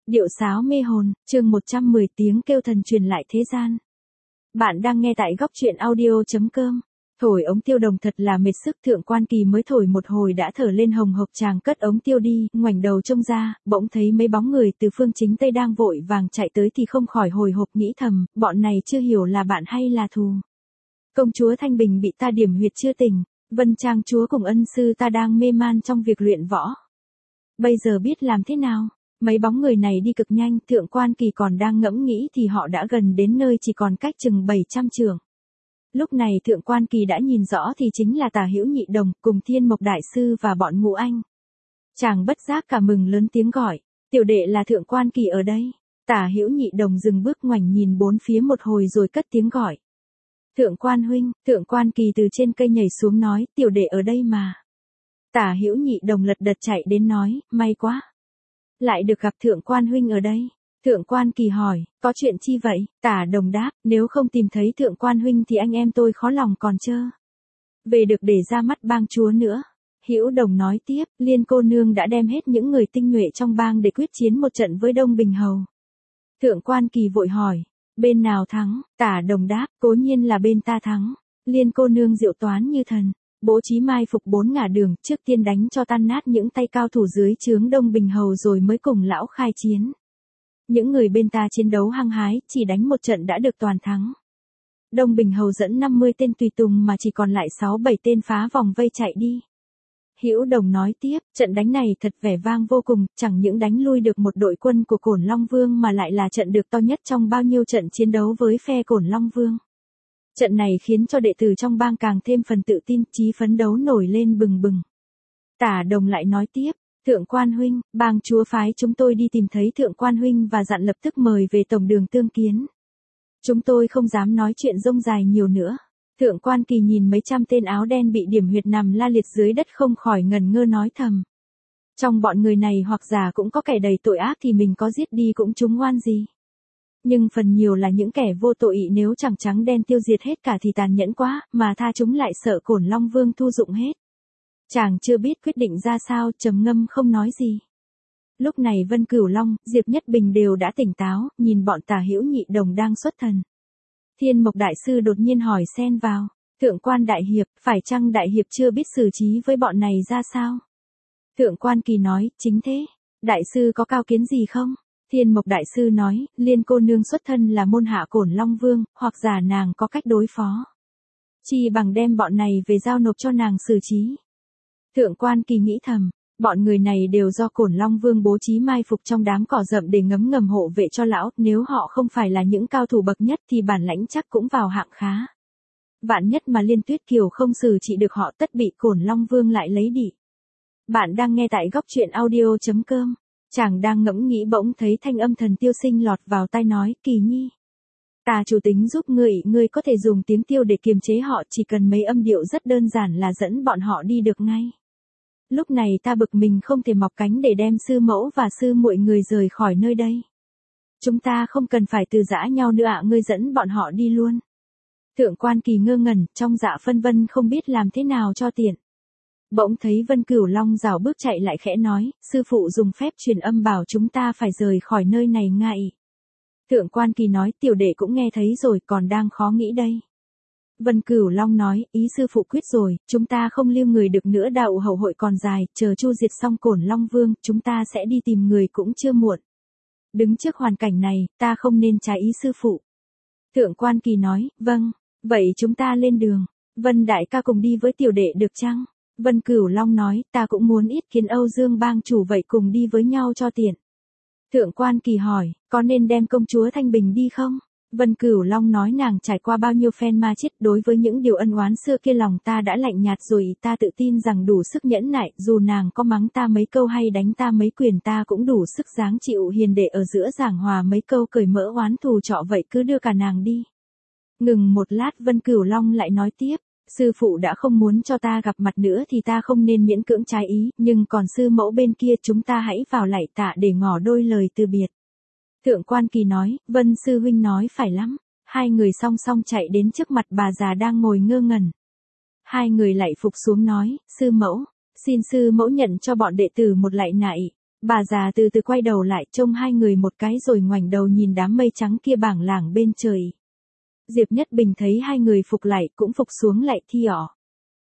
Điệu sáo mê hồn, chương 110 tiếng kêu thần truyền lại thế gian. Bạn đang nghe tại góc truyện audio.com. Thổi ống tiêu đồng thật là mệt sức, Thượng Quan Kỳ mới thổi một hồi đã thở lên hồng hộc, chàng cất ống tiêu đi, ngoảnh đầu trông ra, bỗng thấy mấy bóng người từ phương chính tây đang vội vàng chạy tới thì không khỏi hồi hộp nghĩ thầm, bọn này chưa hiểu là bạn hay là thù. Công chúa Thanh Bình bị ta điểm huyệt chưa tỉnh, Vân Trang chúa cùng ân sư ta đang mê man trong việc luyện võ. Bây giờ biết làm thế nào? Mấy bóng người này đi cực nhanh, Thượng Quan Kỳ còn đang ngẫm nghĩ thì họ đã gần đến nơi chỉ còn cách chừng 700 trượng. Lúc này Thượng Quan Kỳ đã nhìn rõ thì chính là Tả Hữu Nhị Đồng cùng Thiên Mộc Đại Sư và bọn Ngũ Anh. Chàng bất giác cả mừng lớn tiếng gọi, tiểu đệ là Thượng Quan Kỳ ở đây. Tả Hữu Nhị Đồng dừng bước ngoảnh nhìn bốn phía một hồi rồi cất tiếng gọi. Thượng Quan huynh, Thượng Quan Kỳ từ trên cây nhảy xuống nói, tiểu đệ ở đây mà. Tả Hữu Nhị Đồng lật đật chạy đến nói, may quá. Lại được gặp Thượng Quan huynh ở đây. Thượng Quan Kỳ hỏi, có chuyện chi vậy? Tả Đồng đáp, nếu không tìm thấy Thượng Quan huynh thì anh em tôi khó lòng còn chơ về được để ra mắt bang chúa nữa. Hữu Đồng nói tiếp, Liên cô nương đã đem hết những người tinh nhuệ trong bang để quyết chiến một trận với Đông Bình Hầu. Thượng Quan Kỳ vội hỏi, bên nào thắng? Tả Đồng đáp, cố nhiên là bên ta thắng. Liên cô nương diệu toán như thần, bố trí mai phục 4 ngả đường, trước tiên đánh cho tan nát những tay cao thủ dưới trướng Đông Bình Hầu rồi mới cùng lão khai chiến. Những người bên ta chiến đấu hăng hái, chỉ đánh một trận đã được toàn thắng. Đông Bình Hầu dẫn 50 tên tùy tùng mà chỉ còn lại 6-7 tên phá vòng vây chạy đi. Hữu Đồng nói tiếp, trận đánh này thật vẻ vang vô cùng, chẳng những đánh lui được một đội quân của Cổn Long Vương mà lại là trận được to nhất trong bao nhiêu trận chiến đấu với phe Cổn Long Vương. Trận này khiến cho đệ tử trong bang càng thêm phần tự tin, chí phấn đấu nổi lên bừng bừng. Tả Đồng lại nói tiếp, Thượng Quan huynh, bang chúa phái chúng tôi đi tìm thấy Thượng Quan huynh và dặn lập tức mời về tổng đường tương kiến. Chúng tôi không dám nói chuyện rông dài nhiều nữa. Thượng Quan Kỳ nhìn mấy trăm tên áo đen bị điểm huyệt nằm la liệt dưới đất không khỏi ngẩn ngơ nói thầm. Trong bọn người này hoặc giả cũng có kẻ đầy tội ác thì mình có giết đi cũng trúng oan gì. Nhưng phần nhiều là những kẻ vô tội, nếu chẳng trắng đen tiêu diệt hết cả thì tàn nhẫn quá, mà tha chúng lại sợ Cổn Long Vương thu dụng hết. Chàng chưa biết quyết định ra sao, trầm ngâm không nói gì. Lúc này Vân Cửu Long, Diệp Nhất Bình đều đã tỉnh táo, nhìn bọn Tả Hữu Nhị Đồng đang xuất thần. Thiên Mộc Đại Sư đột nhiên hỏi xen vào, Thượng Quan Đại Hiệp, phải chăng Đại Hiệp chưa biết xử trí với bọn này ra sao? Thượng Quan Kỳ nói, chính thế. Đại Sư có cao kiến gì không? Thiên Mộc Đại Sư nói, Liên cô nương xuất thân là môn hạ Cổn Long Vương, hoặc giả nàng có cách đối phó. Chi bằng đem bọn này về giao nộp cho nàng xử trí. Thượng Quan Kỳ nghĩ thầm, bọn người này đều do Cổn Long Vương bố trí mai phục trong đám cỏ rậm để ngấm ngầm hộ vệ cho lão, nếu họ không phải là những cao thủ bậc nhất thì bản lãnh chắc cũng vào hạng khá. Vạn nhất mà Liên Tuyết Kiều không xử trị được họ tất bị Cổn Long Vương lại lấy đị. Bạn đang nghe tại góc truyện audio.com. Chàng đang ngẫm nghĩ bỗng thấy thanh âm Thần Tiêu Sinh lọt vào tai nói, Kỳ nhi. Ta chủ tính giúp ngươi có thể dùng tiếng tiêu để kiềm chế họ, chỉ cần mấy âm điệu rất đơn giản là dẫn bọn họ đi được ngay. Lúc này ta bực mình không thể mọc cánh để đem sư mẫu và sư muội người rời khỏi nơi đây. Chúng ta không cần phải từ giã nhau nữa ạ, ngươi dẫn bọn họ đi luôn. Thượng Quan Kỳ ngơ ngẩn, trong dạ phân vân không biết làm thế nào cho tiện. Bỗng thấy Vân Cửu Long rảo bước chạy lại khẽ nói, sư phụ dùng phép truyền âm bảo chúng ta phải rời khỏi nơi này ngay. Thượng Quan Kỳ nói, tiểu đệ cũng nghe thấy rồi, còn đang khó nghĩ đây. Vân Cửu Long nói, ý sư phụ quyết rồi, chúng ta không lưu người được nữa, đạo hậu hội còn dài, chờ chu diệt xong Cổn Long Vương, chúng ta sẽ đi tìm người cũng chưa muộn. Đứng trước hoàn cảnh này, ta không nên trái ý sư phụ. Thượng Quan Kỳ nói, vâng, vậy chúng ta lên đường. Vân đại ca cùng đi với tiểu đệ được chăng? Vân Cửu Long nói, ta cũng muốn ít kiến Âu Dương bang chủ, vậy cùng đi với nhau cho tiện. Thượng Quan Kỳ hỏi, có nên đem công chúa Thanh Bình đi không? Vân Cửu Long nói, nàng trải qua bao nhiêu phen ma chết, đối với những điều ân oán xưa kia lòng ta đã lạnh nhạt rồi, ta tự tin rằng đủ sức nhẫn nại, dù nàng có mắng ta mấy câu hay đánh ta mấy quyền ta cũng đủ sức dáng chịu hiền để ở giữa giảng hòa mấy câu cởi mỡ oán thù trọ, vậy cứ đưa cả nàng đi. Ngừng một lát Vân Cửu Long lại nói tiếp, sư phụ đã không muốn cho ta gặp mặt nữa thì ta không nên miễn cưỡng trái ý, nhưng còn sư mẫu bên kia chúng ta hãy vào lạy tạ để ngỏ đôi lời từ biệt. Thượng Quan Kỳ nói, Vân sư huynh nói phải lắm. Hai người song song chạy đến trước mặt bà già đang ngồi ngơ ngẩn. Hai người lạy phục xuống nói, sư mẫu, xin sư mẫu nhận cho bọn đệ tử một lạy nại. Bà già từ từ quay đầu lại trông hai người một cái rồi ngoảnh đầu nhìn đám mây trắng kia bảng lảng bên trời. Diệp Nhất Bình thấy hai người phục lại cũng phục xuống lại thi ỏ.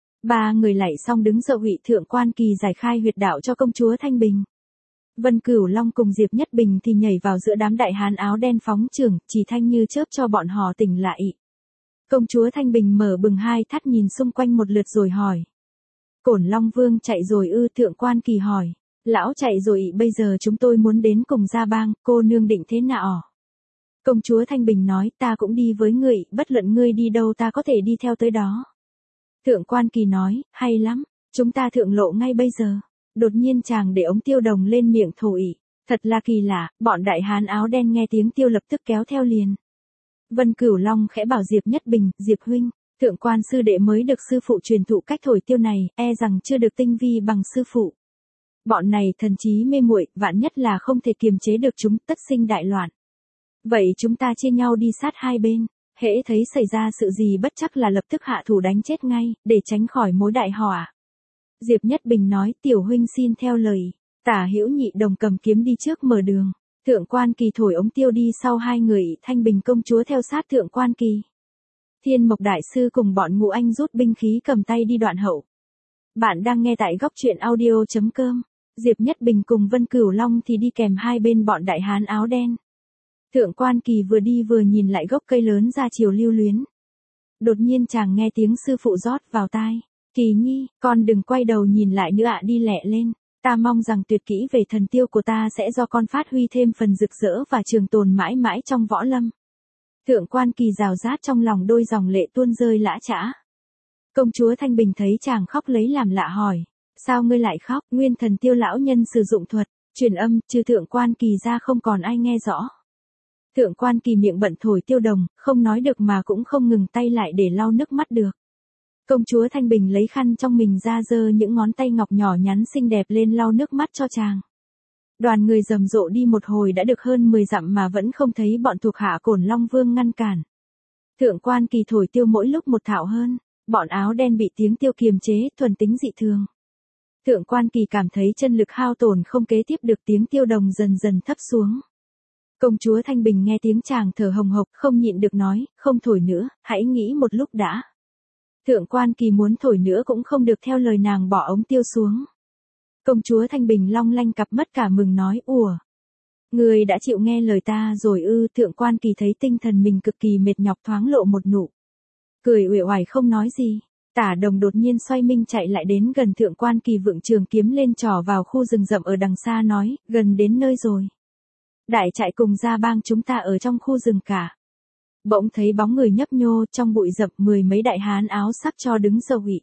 Ba người lại xong đứng dậu Ngụy Thượng Quan Kỳ giải khai huyệt đạo cho công chúa Thanh Bình. Vân Cửu Long cùng Diệp Nhất Bình thì nhảy vào giữa đám đại hán áo đen phóng chưởng, chỉ thanh như chớp cho bọn họ tỉnh lại. Công chúa Thanh Bình mở bừng hai thắt nhìn xung quanh một lượt rồi hỏi. Cổn Long Vương chạy rồi ư? Thượng Quan Kỳ hỏi. Lão chạy rồi, bây giờ chúng tôi muốn đến cùng Gia Bang, cô nương định thế nào? Công chúa Thanh Bình nói, ta cũng đi với ngươi, bất luận ngươi đi đâu ta có thể đi theo tới đó. Thượng Quan Kỳ nói, hay lắm, chúng ta thượng lộ ngay bây giờ. Đột nhiên chàng để ống tiêu đồng lên miệng thổi. Thật là kỳ lạ, bọn đại hán áo đen nghe tiếng tiêu lập tức kéo theo liền. Vân Cửu Long khẽ bảo Diệp Nhất Bình, Diệp huynh, Thượng Quan sư đệ mới được sư phụ truyền thụ cách thổi tiêu này, e rằng chưa được tinh vi bằng sư phụ. Bọn này thần trí mê muội, vạn nhất là không thể kiềm chế được chúng, tất sinh đại loạn. Vậy chúng ta chia nhau đi sát hai bên, hễ thấy xảy ra sự gì bất chắc là lập tức hạ thủ đánh chết ngay, để tránh khỏi mối đại họa. Diệp Nhất Bình nói, tiểu huynh xin theo lời. Tả Hữu Nhị Đồng cầm kiếm đi trước mở đường. Thượng Quan Kỳ thổi ống tiêu đi sau hai người, Thanh Bình công chúa theo sát Thượng Quan Kỳ. Thiên Mộc Đại Sư cùng bọn Ngũ Anh rút binh khí cầm tay đi đoạn hậu. Bạn đang nghe tại góc truyện audio.com. Diệp Nhất Bình cùng Vân Cửu Long thì đi kèm hai bên bọn đại hán áo đen. Thượng Quan Kỳ vừa đi vừa nhìn lại gốc cây lớn ra chiều lưu luyến. Đột nhiên chàng nghe tiếng sư phụ rót vào tai. Kỳ nhi, con đừng quay đầu nhìn lại nữa ạ, đi lẹ lên. Ta mong rằng tuyệt kỹ về thần tiêu của ta sẽ do con phát huy thêm phần rực rỡ và trường tồn mãi mãi trong võ lâm. Thượng Quan Kỳ rào rát trong lòng, đôi dòng lệ tuôn rơi lã chã. Công chúa Thanh Bình thấy chàng khóc lấy làm lạ hỏi. Sao ngươi lại khóc? Nguyên thần tiêu lão nhân sử dụng thuật, truyền âm, trừ Thượng Quan Kỳ ra không còn ai nghe rõ. Thượng Quan Kỳ miệng bận thổi tiêu đồng, không nói được mà cũng không ngừng tay lại để lau nước mắt được. Công chúa Thanh Bình lấy khăn trong mình ra giơ những ngón tay ngọc nhỏ nhắn xinh đẹp lên lau nước mắt cho chàng. Đoàn người rầm rộ đi một hồi đã được hơn 10 dặm mà vẫn không thấy bọn thuộc hạ Cổn Long Vương ngăn cản. Thượng Quan Kỳ thổi tiêu mỗi lúc một thạo hơn, bọn áo đen bị tiếng tiêu kiềm chế, thuần tính dị thường. Thượng Quan Kỳ cảm thấy chân lực hao tổn không kế tiếp được, tiếng tiêu đồng dần dần thấp xuống. Công chúa Thanh Bình nghe tiếng chàng thở hồng hộc, không nhịn được nói, không thổi nữa, hãy nghĩ một lúc đã. Thượng Quan Kỳ muốn thổi nữa cũng không được, theo lời nàng bỏ ống tiêu xuống. Công chúa Thanh Bình long lanh cặp mắt cả mừng nói, ủa, người đã chịu nghe lời ta rồi ư? Thượng Quan Kỳ thấy tinh thần mình cực kỳ mệt nhọc thoáng lộ một nụ cười uể oải không nói gì. Tả Đồng đột nhiên xoay minh chạy lại đến gần Thượng Quan Kỳ, vượng trường kiếm lên trỏ vào khu rừng rậm ở đằng xa nói, gần đến nơi rồi. Đại trại cùng Gia Bang chúng ta ở trong khu rừng cả. Bỗng thấy bóng người nhấp nhô trong bụi rậm, 10 mấy đại hán áo sắc cho đứng dầu ị.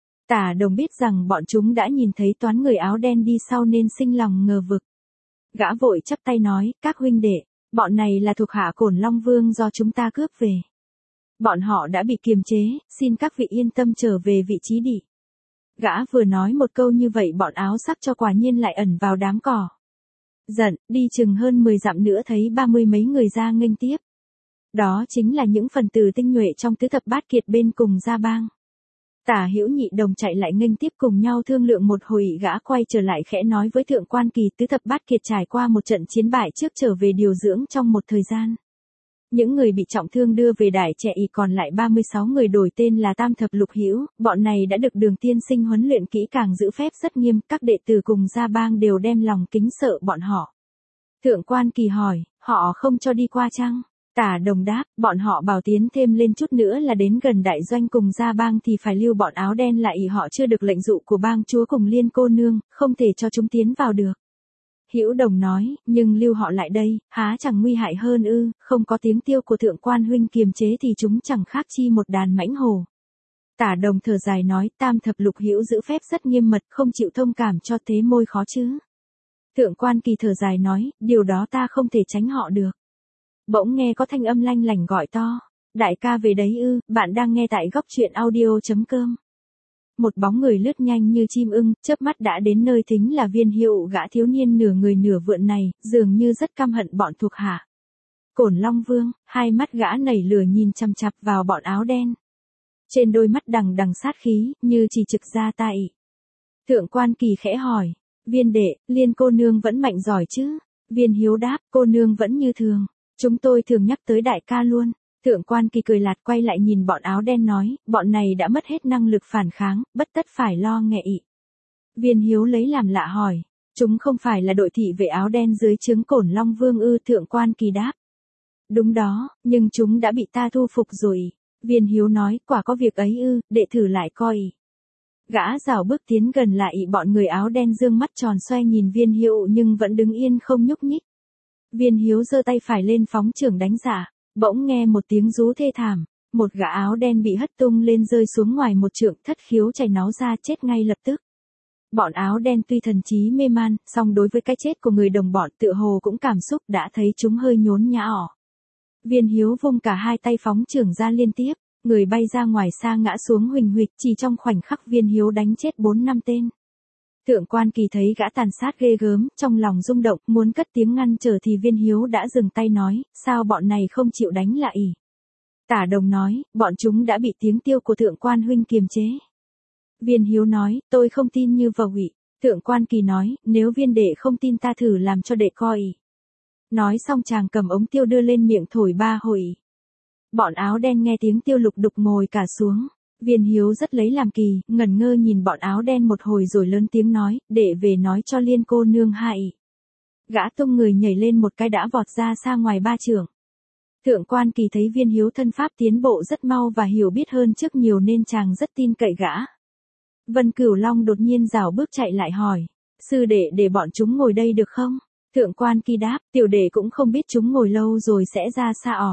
Tả Đồng biết rằng bọn chúng đã nhìn thấy toán người áo đen đi sau nên sinh lòng ngờ vực. Gã vội chắp tay nói, các huynh đệ, bọn này là thuộc hạ Cổn Long Vương do chúng ta cướp về. Bọn họ đã bị kiềm chế, xin các vị yên tâm trở về vị trí đỉ. Gã vừa nói một câu như vậy bọn áo sắc cho quả nhiên lại ẩn vào đám cỏ. Giận, đi chừng hơn 10 dặm nữa thấy 30 mấy người ra nghênh tiếp. Đó chính là những phần tử tinh nhuệ trong tứ thập bát kiệt bên cùng Gia Bang. Tả Hữu Nhị Đồng chạy lại nghênh tiếp cùng nhau thương lượng một hồi, gã quay trở lại khẽ nói với Thượng Quan Kỳ, tứ thập bát kiệt trải qua một trận chiến bại trước trở về điều dưỡng trong một thời gian. Những người bị trọng thương đưa về đài trẻ y, còn lại 36 người đổi tên là Tam Thập Lục Hữu, bọn này đã được Đường tiên sinh huấn luyện kỹ càng, giữ phép rất nghiêm, các đệ tử cùng Gia Bang đều đem lòng kính sợ bọn họ. Thượng Quan Kỳ hỏi, họ không cho đi qua chăng? Tả Đồng đáp, bọn họ bảo tiến thêm lên chút nữa là đến gần đại doanh cùng Gia Bang thì phải lưu bọn áo đen lại, họ chưa được lệnh dụ của bang chúa cùng Liên cô nương, không thể cho chúng tiến vào được. Hữu Đồng nói, nhưng lưu họ lại đây, há chẳng nguy hại hơn ư? Không có tiếng tiêu của Thượng Quan huynh kiềm chế thì chúng chẳng khác chi một đàn mãnh hổ. Tả Đồng thở dài nói, Tam Thập Lục Hữu giữ phép rất nghiêm mật, không chịu thông cảm cho thế môi khó chứ. Thượng Quan Kỳ thở dài nói, điều đó ta không thể tránh họ được. Bỗng nghe có thanh âm lanh lảnh gọi to, đại ca về đấy ư? Bạn đang nghe tại góc truyện audio.com. Một bóng người lướt nhanh như chim ưng, chớp mắt đã đến nơi, thính là Viên Hiệu, gã thiếu niên nửa người nửa vượn này, dường như rất căm hận bọn thuộc hạ Cổn Long Vương, hai mắt gã nảy lửa nhìn chằm chằm vào bọn áo đen. Trên đôi mắt đằng đằng sát khí, như chỉ trực ra tại. Thượng Quan Kỳ khẽ hỏi, Viên đệ, Liên cô nương vẫn mạnh giỏi chứ? Viên Hiếu đáp, cô nương vẫn như thường. Chúng tôi thường nhắc tới đại ca luôn. Thượng quan Kỳ cười lạt quay lại nhìn bọn áo đen nói, bọn này đã mất hết năng lực phản kháng, bất tất phải lo ngại ị. Viên Hiếu lấy làm lạ hỏi, chúng không phải là đội thị vệ áo đen dưới trướng Cổn Long Vương ư? Thượng quan Kỳ đáp. Đúng đó, nhưng chúng đã bị ta thu phục rồi. Viên Hiếu nói, quả có việc ấy ư, đệ thử lại coi. Gã rảo bước tiến gần lại, bọn người áo đen dương mắt tròn xoe nhìn Viên Hiếu nhưng vẫn đứng yên không nhúc nhích. Viên Hiếu giơ tay phải lên phóng chưởng đánh giả, bỗng nghe một tiếng rú thê thảm, một gã áo đen bị hất tung lên rơi xuống ngoài một trượng, thất khiếu chảy máu ra, chết ngay lập tức. Bọn áo đen tuy thần trí mê man, song đối với cái chết của người đồng bọn tựa hồ cũng cảm xúc, đã thấy chúng hơi nhốn nhã ỏ. Viên Hiếu vung cả hai tay phóng chưởng ra liên tiếp, người bay ra ngoài xa ngã xuống huỳnh huỵch, chỉ trong khoảnh khắc Viên Hiếu đánh chết 4-5 tên. Thượng quan Kỳ thấy gã tàn sát ghê gớm, trong lòng rung động, muốn cất tiếng ngăn trở thì Viên Hiếu đã dừng tay nói, sao bọn này không chịu đánh lại? Tả Đồng nói, bọn chúng đã bị tiếng tiêu của Thượng quan huynh kiềm chế. Viên Hiếu nói, tôi không tin như vầu ị. Thượng quan Kỳ nói, nếu Viên đệ không tin ta thử làm cho đệ coi. Nói xong chàng cầm ống tiêu đưa lên miệng thổi 3 hồi. Bọn áo đen nghe tiếng tiêu lục đục ngồi cả xuống. Viên Hiếu rất lấy làm kỳ, ngẩn ngơ nhìn bọn áo đen một hồi rồi lớn tiếng nói, để về nói cho Liên cô nương hại. Gã tung người nhảy lên một cái đã vọt ra xa ngoài 3 trượng. Thượng quan Kỳ thấy Viên Hiếu thân pháp tiến bộ rất mau và hiểu biết hơn trước nhiều nên chàng rất tin cậy gã. Vân Cửu Long đột nhiên rảo bước chạy lại hỏi, sư đệ để bọn chúng ngồi đây được không? Thượng quan Kỳ đáp, tiểu đệ cũng không biết chúng ngồi lâu rồi sẽ ra xa ỏ.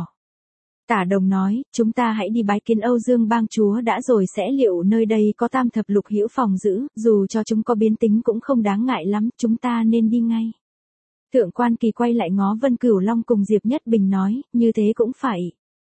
Tả Đồng nói, chúng ta hãy đi bái kiến Âu Dương bang chúa đã rồi sẽ liệu nơi đây có tam thập lục hữu phòng giữ, dù cho chúng có biến tính cũng không đáng ngại lắm, chúng ta nên đi ngay. Thượng quan Kỳ quay lại ngó Vân Cửu Long cùng Diệp Nhất Bình nói, như thế cũng phải.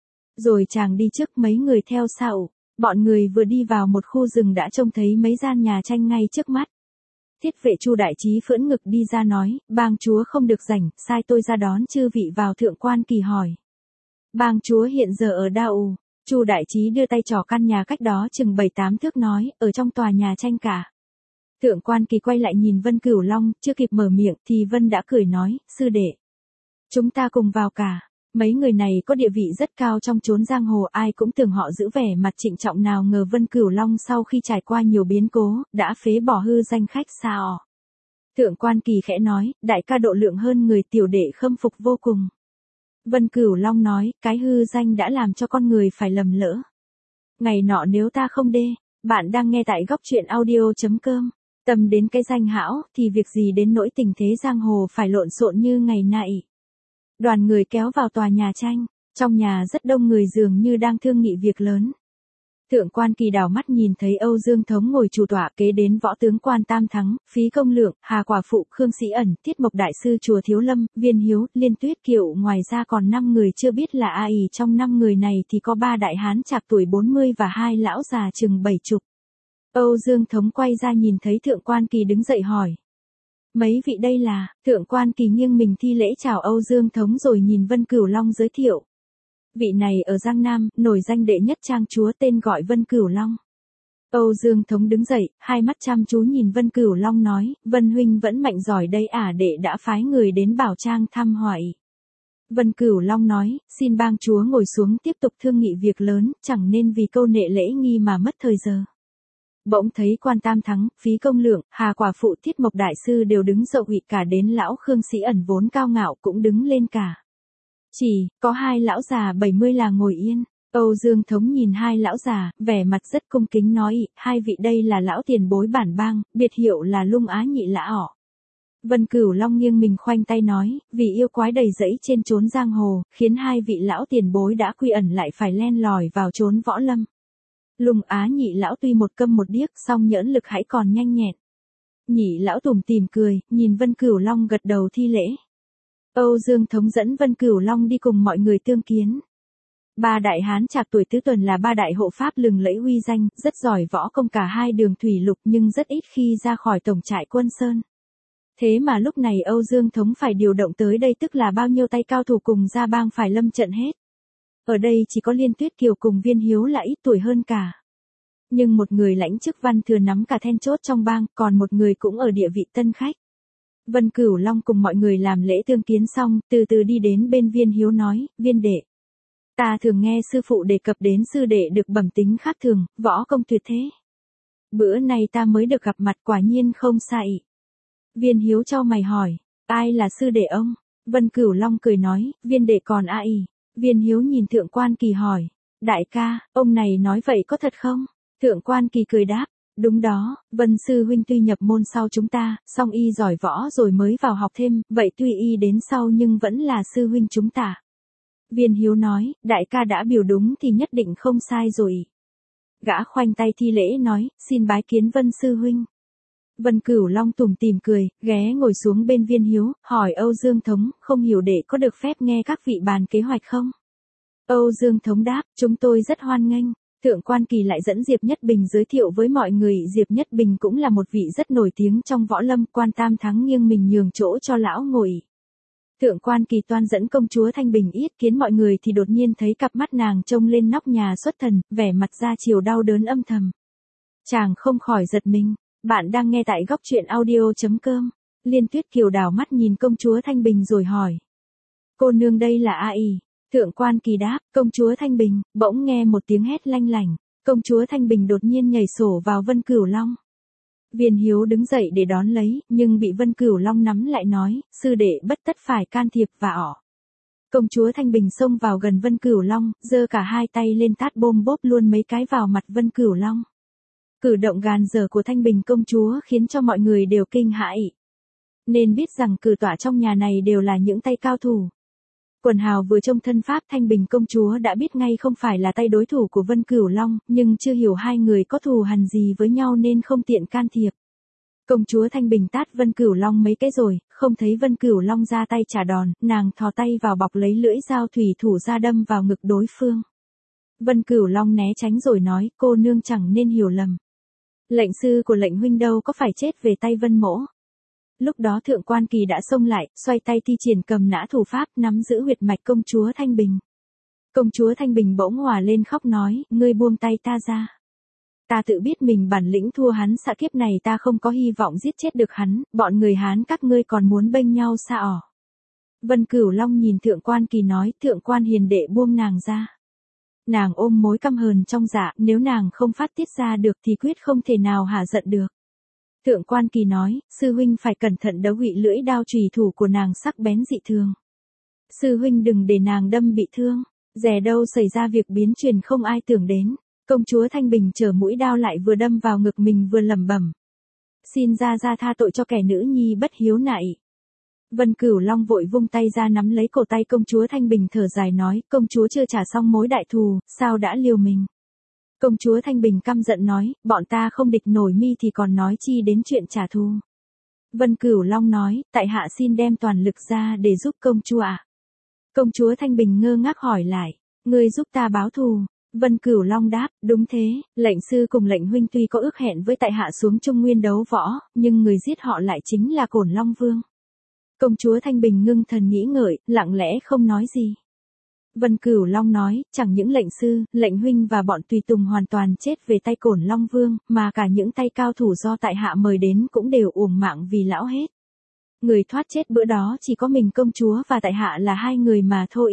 Rồi chàng đi trước, mấy người theo sau. Bọn người vừa đi vào một khu rừng đã trông thấy mấy gian nhà tranh ngay trước mắt. Thiết vệ Chu Đại Trí phưỡn ngực đi ra nói, bang chúa không được rảnh, sai tôi ra đón chư vị vào. Thượng quan Kỳ hỏi, bang chúa hiện giờ ở đâu? Chu Đại Trí đưa tay trỏ căn nhà cách đó chừng 7-8 thước nói, ở trong tòa nhà tranh cả. Thượng quan Kỳ quay lại nhìn Vân Cửu Long, chưa kịp mở miệng thì Vân đã cười nói, sư đệ, chúng ta cùng vào cả. Mấy người này có địa vị rất cao trong chốn giang hồ, ai cũng tưởng họ giữ vẻ mặt trịnh trọng, nào ngờ Vân Cửu Long sau khi trải qua nhiều biến cố, đã phế bỏ hư danh khách sao. Thượng quan Kỳ khẽ nói, đại ca độ lượng hơn người, tiểu đệ khâm phục vô cùng. Vân Cửu Long nói, cái hư danh đã làm cho con người phải lầm lỡ. Ngày nọ nếu ta không đê, bạn đang nghe tại góc truyện audio.com. Tâm đến cái danh hão, thì việc gì đến nỗi tình thế giang hồ phải lộn xộn như ngày nay. Đoàn người kéo vào tòa nhà tranh, trong nhà rất đông người dường như đang thương nghị việc lớn. Thượng quan Kỳ đảo mắt nhìn thấy Âu Dương Thống ngồi chủ tọa, kế đến võ tướng quan Tam Thắng, Phí Công Lượng, Hà Quả Phụ, Khương Sĩ Ẩn, Tiết Mộc Đại Sư Chùa Thiếu Lâm, Viên Hiếu, Liên Tuyết Kiều, ngoài ra còn 5 người chưa biết là ai. Trong 5 người này thì có 3 đại hán trạc tuổi 40 và 2 lão già chừng 70. Âu Dương Thống quay ra nhìn thấy Thượng quan Kỳ đứng dậy hỏi, mấy vị đây là? Thượng quan Kỳ nghiêng mình thi lễ chào Âu Dương Thống rồi nhìn Vân Cửu Long giới thiệu. Vị này ở Giang Nam, nổi danh đệ nhất trang chúa, tên gọi Vân Cửu Long. Âu Dương Thống đứng dậy, hai mắt chăm chú nhìn Vân Cửu Long nói, Vân huynh vẫn mạnh giỏi đây à? Đệ đã phái người đến Bảo Trang thăm hỏi. Vân Cửu Long nói, xin bang chúa ngồi xuống tiếp tục thương nghị việc lớn, chẳng nên vì câu nệ lễ nghi mà mất thời giờ. Bỗng thấy quan Tam Thắng, Phí Công Lượng, Hà Quả Phụ, Tiết Mộc Đại Sư đều đứng dậu ị, cả đến lão Khương Sĩ Ẩn vốn cao ngạo cũng đứng lên cả. Chỉ có 2 lão già 70 là ngồi yên. Âu Dương Thống nhìn 2 lão già, vẻ mặt rất cung kính nói, 2 vị đây là lão tiền bối bản bang, biệt hiệu là Lung Á Nhị Lã ỏ. Vân Cửu Long nghiêng mình khoanh tay nói, vì yêu quái đầy rẫy trên chốn giang hồ, khiến 2 vị lão tiền bối đã quy ẩn lại phải len lỏi vào chốn võ lâm. Lung Á Nhị lão tuy một câm một điếc, song nhẫn lực hãy còn nhanh nhẹn. Nhị lão tủm tỉm cười, nhìn Vân Cửu Long gật đầu thi lễ. Âu Dương Thống dẫn Vân Cửu Long đi cùng mọi người tương kiến. 3 đại hán trạc tuổi tứ tuần là 3 đại hộ pháp lừng lẫy uy danh, rất giỏi võ công cả 2 đường thủy lục nhưng rất ít khi ra khỏi tổng trại Quân Sơn. Thế mà lúc này Âu Dương Thống phải điều động tới đây, tức là bao nhiêu tay cao thủ cùng gia bang phải lâm trận hết. Ở đây chỉ có Liên Tuyết Kiều cùng Viên Hiếu là ít tuổi hơn cả. Nhưng một người lãnh chức văn thừa nắm cả then chốt trong bang, còn một người cũng ở địa vị tân khách. Vân Cửu Long cùng mọi người làm lễ tương kiến xong, từ từ đi đến bên Viên Hiếu nói, Viên đệ. Ta thường nghe sư phụ đề cập đến sư đệ được bẩm tính khác thường, võ công tuyệt thế. Bữa này ta mới được gặp mặt, quả nhiên không sai. Viên Hiếu chau mày hỏi, ai là sư đệ ông? Vân Cửu Long cười nói, Viên đệ còn ai? Viên Hiếu nhìn Thượng Quan Kỳ hỏi, đại ca, ông này nói vậy có thật không? Thượng Quan Kỳ cười đáp, đúng đó, Vân sư huynh tuy nhập môn sau chúng ta, song y giỏi võ rồi mới vào học thêm, vậy tuy y đến sau nhưng vẫn là sư huynh chúng ta. Viên Hiếu nói, đại ca đã biểu đúng thì nhất định không sai rồi. Gã khoanh tay thi lễ nói, xin bái kiến Vân sư huynh. Vân Cửu Long tủm tỉm cười, ghé ngồi xuống bên Viên Hiếu, hỏi Âu Dương Thống, không hiểu đệ có được phép nghe các vị bàn kế hoạch không? Âu Dương Thống đáp, chúng tôi rất hoan nghênh. Thượng Quan Kỳ lại dẫn Diệp Nhất Bình giới thiệu với mọi người, Diệp Nhất Bình cũng là một vị rất nổi tiếng trong võ lâm, Quan Tam Thắng nghiêng mình nhường chỗ cho lão ngồi. Thượng Quan Kỳ toan dẫn công chúa Thanh Bình yết kiến mọi người thì đột nhiên thấy cặp mắt nàng trông lên nóc nhà xuất thần, vẻ mặt ra chiều đau đớn âm thầm. Chàng không khỏi giật mình. Bạn đang nghe tại góc truyện audio.com. Liên Tuyết Kiều đảo mắt nhìn công chúa Thanh Bình rồi hỏi. Cô nương đây là ai? Thượng Quan Kỳ đáp, công chúa Thanh Bình. Bỗng nghe một tiếng hét lanh lảnh, công chúa Thanh Bình đột nhiên nhảy sổ vào Vân Cửu Long. Viên Hiếu đứng dậy để đón lấy, nhưng bị Vân Cửu Long nắm lại nói, sư đệ bất tất phải can thiệp và ỏ. Công chúa Thanh Bình xông vào gần Vân Cửu Long, giơ cả hai tay lên tát bôm bốp luôn mấy cái vào mặt Vân Cửu Long. Cử động gàn dở của Thanh Bình công chúa khiến cho mọi người đều kinh hãi. Nên biết rằng cử tọa trong nhà này đều là những tay cao thủ. Quần hào vừa trông thân pháp Thanh Bình công chúa đã biết ngay không phải là tay đối thủ của Vân Cửu Long, nhưng chưa hiểu hai người có thù hằn gì với nhau nên không tiện can thiệp. Công chúa Thanh Bình tát Vân Cửu Long mấy cái rồi, không thấy Vân Cửu Long ra tay trả đòn, nàng thò tay vào bọc lấy lưỡi dao thủy thủ ra đâm vào ngực đối phương. Vân Cửu Long né tránh rồi nói, cô nương chẳng nên hiểu lầm. Lệnh sư của lệnh huynh đâu có phải chết về tay Vân mỗ. Lúc đó Thượng Quan Kỳ đã xông lại, xoay tay thi triển cầm nã thủ pháp, nắm giữ huyệt mạch công chúa Thanh Bình. Công chúa Thanh Bình bỗng hòa lên khóc nói, ngươi buông tay ta ra. Ta tự biết mình bản lĩnh thua hắn, xạ kiếp này ta không có hy vọng giết chết được hắn, bọn người Hán các ngươi còn muốn bênh nhau xa ỏ. Vân Cửu Long nhìn Thượng Quan Kỳ nói, Thượng Quan hiền đệ buông nàng ra. Nàng ôm mối căm hờn trong dạ, nếu nàng không phát tiết ra được thì quyết không thể nào hả giận được. Thượng Quan Kỳ nói, sư huynh phải cẩn thận đấu bị lưỡi đao chùy thủ của nàng sắc bén dị thường. Sư huynh đừng để nàng đâm bị thương, dè đâu xảy ra việc biến truyền không ai tưởng đến. Công chúa Thanh Bình trở mũi đao lại vừa đâm vào ngực mình vừa lẩm bẩm. Xin ra tha tội cho kẻ nữ nhi bất hiếu nại. Vân Cửu Long vội vung tay ra nắm lấy cổ tay công chúa Thanh Bình thở dài nói, công chúa chưa trả xong mối đại thù, sao đã liều mình. Công chúa Thanh Bình căm giận nói, bọn ta không địch nổi mi thì còn nói chi đến chuyện trả thù. Vân Cửu Long nói, tại hạ xin đem toàn lực ra để giúp công chúa ạ. Công chúa Thanh Bình ngơ ngác hỏi lại, ngươi giúp ta báo thù. Vân Cửu Long đáp, đúng thế, lệnh sư cùng lệnh huynh tuy có ước hẹn với tại hạ xuống Trung Nguyên đấu võ, nhưng người giết họ lại chính là Cổn Long Vương. Công chúa Thanh Bình ngưng thần nghĩ ngợi, lặng lẽ không nói gì. Vân Cửu Long nói, chẳng những lệnh sư, lệnh huynh và bọn tùy tùng hoàn toàn chết về tay Cổn Long Vương, mà cả những tay cao thủ do tại hạ mời đến cũng đều uổng mạng vì lão hết. Người thoát chết bữa đó chỉ có mình công chúa và tại hạ là hai người mà thôi.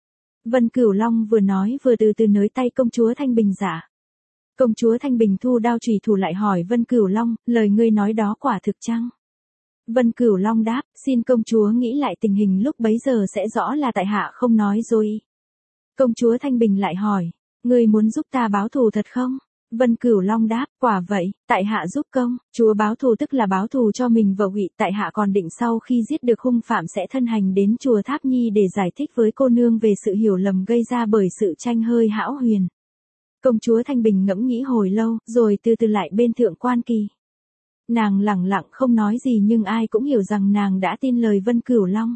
Vân Cửu Long vừa nói vừa từ từ nới tay công chúa Thanh Bình giả. Công chúa Thanh Bình thu đao chùy thủ lại hỏi Vân Cửu Long, lời ngươi nói đó quả thực chăng? Vân Cửu Long đáp, xin công chúa nghĩ lại tình hình lúc bấy giờ sẽ rõ là tại hạ không nói dối. Công chúa Thanh Bình lại hỏi, ngươi muốn giúp ta báo thù thật không? Vân Cửu Long đáp, quả vậy, tại hạ giúp công, chúa báo thù tức là báo thù cho mình và Ngụy, tại hạ còn định sau khi giết được hung phạm sẽ thân hành đến chùa Tháp Nhi để giải thích với cô nương về sự hiểu lầm gây ra bởi sự tranh hơi hão huyền. Công chúa Thanh Bình ngẫm nghĩ hồi lâu, rồi từ từ lại bên Thượng Quan Kỳ. Nàng lẳng lặng không nói gì nhưng ai cũng hiểu rằng nàng đã tin lời Vân Cửu Long.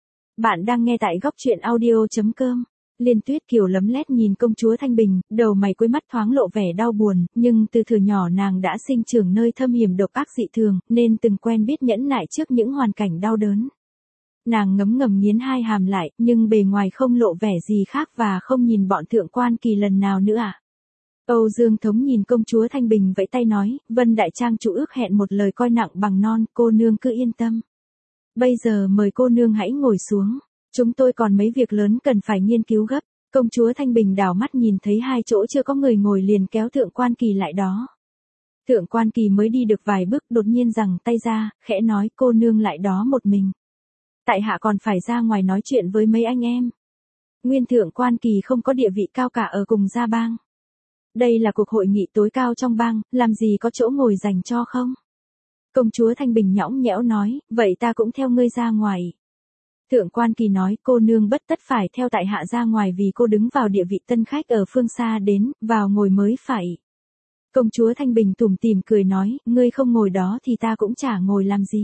Bạn đang nghe tại góc truyện audio.com. Liên Tuyết Kiều lấm lét nhìn công chúa Thanh Bình, đầu mày cuối mắt thoáng lộ vẻ đau buồn, nhưng từ thuở nhỏ nàng đã sinh trưởng nơi thâm hiểm độc ác dị thường, nên từng quen biết nhẫn nại trước những hoàn cảnh đau đớn. Nàng ngấm ngầm nghiến hai hàm lại, nhưng bề ngoài không lộ vẻ gì khác và không nhìn bọn Thượng Quan Kỳ lần nào nữa ạ. Âu Dương Thống nhìn công chúa Thanh Bình vẫy tay nói, Vân Đại Trang chủ ước hẹn một lời coi nặng bằng non, cô nương cứ yên tâm. Bây giờ mời cô nương hãy ngồi xuống, chúng tôi còn mấy việc lớn cần phải nghiên cứu gấp. Công chúa Thanh Bình đảo mắt nhìn thấy hai chỗ chưa có người ngồi liền kéo Thượng Quan Kỳ lại đó. Thượng Quan Kỳ mới đi được vài bước đột nhiên giằng tay ra, khẽ nói cô nương lại đó một mình. Tại hạ còn phải ra ngoài nói chuyện với mấy anh em. Nguyên Thượng Quan Kỳ không có địa vị cao cả ở cùng gia bang. Đây là cuộc hội nghị tối cao trong bang, làm gì có chỗ ngồi dành cho không? Công chúa Thanh Bình nhõng nhẽo nói, vậy ta cũng theo ngươi ra ngoài. Thượng Quan Kỳ nói, cô nương bất tất phải theo tại hạ ra ngoài vì cô đứng vào địa vị tân khách ở phương xa đến, vào ngồi mới phải. Công chúa Thanh Bình tủm tỉm cười nói, ngươi không ngồi đó thì ta cũng chả ngồi làm gì.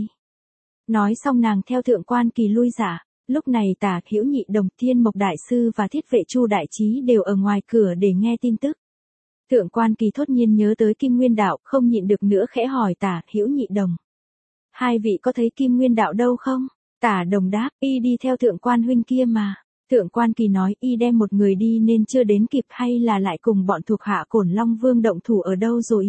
Nói xong nàng theo Thượng Quan Kỳ lui giả. Lúc này Tả Hữu Nhị Đồng, Thiên Mộc Đại Sư và Thiết Vệ Chu Đại Trí đều ở ngoài cửa để nghe tin tức. Thượng Quan Kỳ thốt nhiên nhớ tới Kim Nguyên Đạo, không nhịn được nữa khẽ hỏi Tả Hữu Nhị Đồng. Hai vị có thấy Kim Nguyên Đạo đâu không? Tả Đồng đáp, y đi theo Thượng Quan huynh kia mà. Thượng Quan Kỳ nói, y đem một người đi nên chưa đến kịp hay là lại cùng bọn thuộc hạ Cổn Long Vương động thủ ở đâu rồi?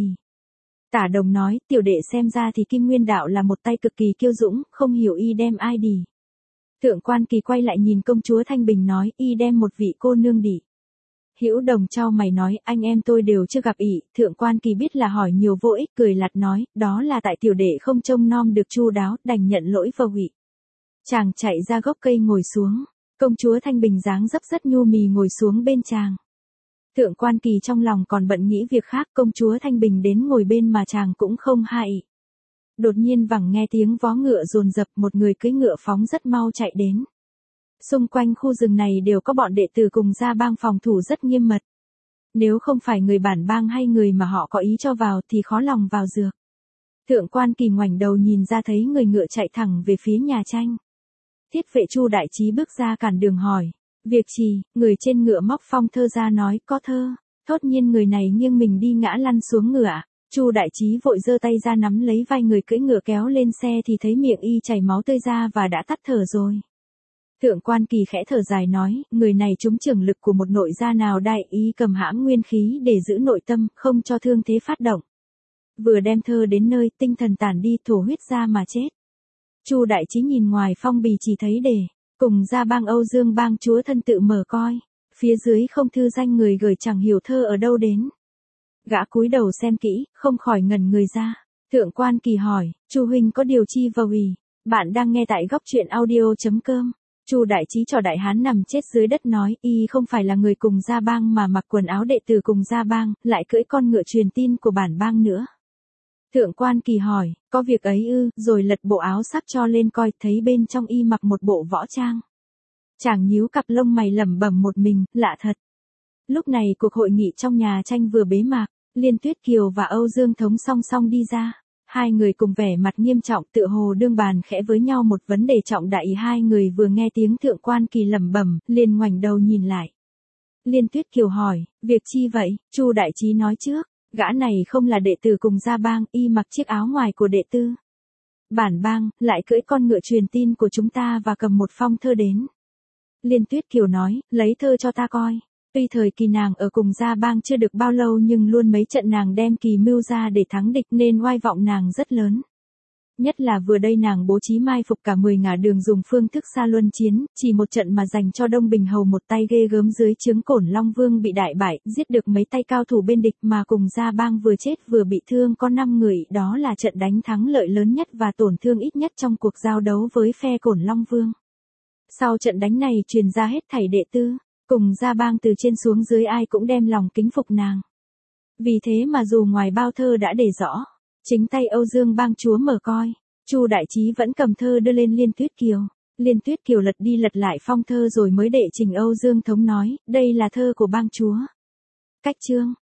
Tả Đồng nói, tiểu đệ xem ra thì Kim Nguyên Đạo là một tay cực kỳ kiêu dũng, không hiểu y đem ai đi. Thượng Quan Kỳ quay lại nhìn công chúa Thanh Bình nói, y đem một vị cô nương đi. Hữu Đồng chau mày nói, anh em tôi đều chưa gặp ỷ. Thượng Quan Kỳ biết là hỏi nhiều vô ích, cười lạt nói, đó là tại tiểu đệ không trông nom được chu đáo, đành nhận lỗi vào ỷ. Chàng chạy ra gốc cây ngồi xuống, công chúa Thanh Bình dáng dấp rất nhu mì ngồi xuống bên chàng. Thượng Quan Kỳ trong lòng còn bận nghĩ việc khác, công chúa Thanh Bình đến ngồi bên mà chàng cũng không hại. Đột nhiên vẳng nghe tiếng vó ngựa dồn dập, một người cưỡi ngựa phóng rất mau chạy đến. Xung quanh khu rừng này đều có bọn đệ tử cùng gia bang phòng thủ rất nghiêm mật. Nếu không phải người bản bang hay người mà họ có ý cho vào thì khó lòng vào dược. Thượng Quan Kỳ ngoảnh đầu nhìn ra thấy người ngựa chạy thẳng về phía nhà tranh. Thiết Vệ Chu Đại Trí bước ra cản đường hỏi, việc gì? Người trên ngựa móc phong thơ ra nói, có thơ. Thốt nhiên người này nghiêng mình đi ngã lăn xuống ngựa. Chu Đại Trí vội giơ tay ra nắm lấy vai người cưỡi ngựa kéo lên xe thì thấy miệng y chảy máu tươi ra và đã tắt thở rồi. Thượng Quan Kỳ khẽ thở dài nói, người này trúng chưởng lực của một nội gia nào đại ý cầm hãm nguyên khí để giữ nội tâm, không cho thương thế phát động. Vừa đem thơ đến nơi, tinh thần tản đi, thổ huyết ra mà chết. Chu Đại Trí nhìn ngoài phong bì chỉ thấy đề, cùng gia bang Âu Dương bang chúa thân tự mở coi, phía dưới không thư danh người gửi chẳng hiểu thơ ở đâu đến. Gã cúi đầu xem kỹ, không khỏi ngẩn người ra. Thượng Quan Kỳ hỏi, Chu huynh có điều chi vào ỷ? Bạn đang nghe tại góc truyện audio.com. Chu Đại Trí trò đại hán nằm chết dưới đất nói, y không phải là người cùng gia bang mà mặc quần áo đệ tử cùng gia bang, lại cưỡi con ngựa truyền tin của bản bang nữa. Thượng Quan Kỳ hỏi, có việc ấy ư? Rồi lật bộ áo sắp cho lên coi, thấy bên trong y mặc một bộ võ trang. Chàng nhíu cặp lông mày lẩm bẩm một mình, lạ thật. Lúc này cuộc hội nghị trong nhà tranh vừa bế mạc, Liên Tuyết Kiều và Âu Dương Thống song song đi ra. Hai người cùng vẻ mặt nghiêm trọng tựa hồ đương bàn khẽ với nhau một vấn đề trọng đại. Hai người vừa nghe tiếng Thượng Quan Kỳ lẩm bẩm, liền ngoảnh đầu nhìn lại. Liên Tuyết Kiều hỏi, việc chi vậy? Chu Đại Trí nói trước, gã này không là đệ tử cùng gia bang, y mặc chiếc áo ngoài của đệ tử bản bang, lại cưỡi con ngựa truyền tin của chúng ta và cầm một phong thơ đến. Liên Tuyết Kiều nói, lấy thơ cho ta coi. Tuy thời kỳ nàng ở cùng gia bang chưa được bao lâu nhưng luôn mấy trận nàng đem kỳ mưu ra để thắng địch nên oai vọng nàng rất lớn. Nhất là vừa đây nàng bố trí mai phục cả 10 ngả đường dùng phương thức xa luân chiến, chỉ một trận mà dành cho Đông Bình Hầu một tay ghê gớm dưới trướng Cổn Long Vương bị đại bại, giết được mấy tay cao thủ bên địch mà cùng gia bang vừa chết vừa bị thương có 5 người, đó là trận đánh thắng lợi lớn nhất và tổn thương ít nhất trong cuộc giao đấu với phe Cổn Long Vương. Sau trận đánh này truyền ra hết thảy đệ tử cùng gia bang từ trên xuống dưới ai cũng đem lòng kính phục nàng. Vì thế mà dù ngoài bao thơ đã để rõ, chính tay Âu Dương bang chúa mở coi, Chu Đại Trí vẫn cầm thơ đưa lên Liên Tuyết Kiều. Liên Tuyết Kiều lật đi lật lại phong thơ rồi mới đệ trình Âu Dương Thống nói, đây là thơ của bang chúa. Cách chương,